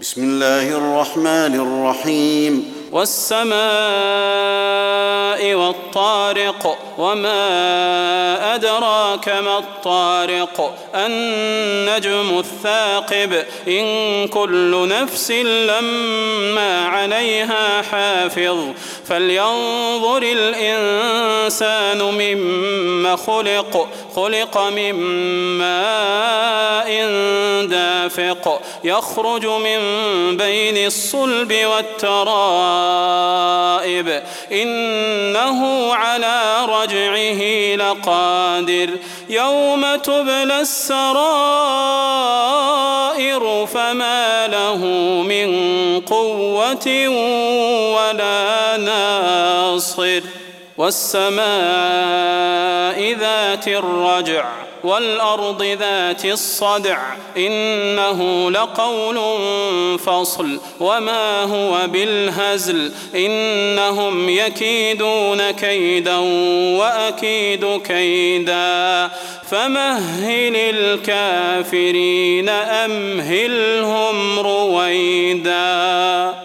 بسم الله الرحمن الرحيم والسماء والطارق وما أدراك ما الطارق النجم الثاقب إن كل نفس لما عليها حافظ فلينظر الإنسان مما خلق من ماء دافق يخرج من بين الصلب والترائب إنه على رجعه لقادر يوم تبلى السرائر فما له من قوة ولا ناصر والسماء ذات الرجع والأرض ذات الصدع إنه لقول فصل وما هو بالهزل إنهم يكيدون كيدا وأكيد كيدا فمهل الكافرين أمهلهم رويدا.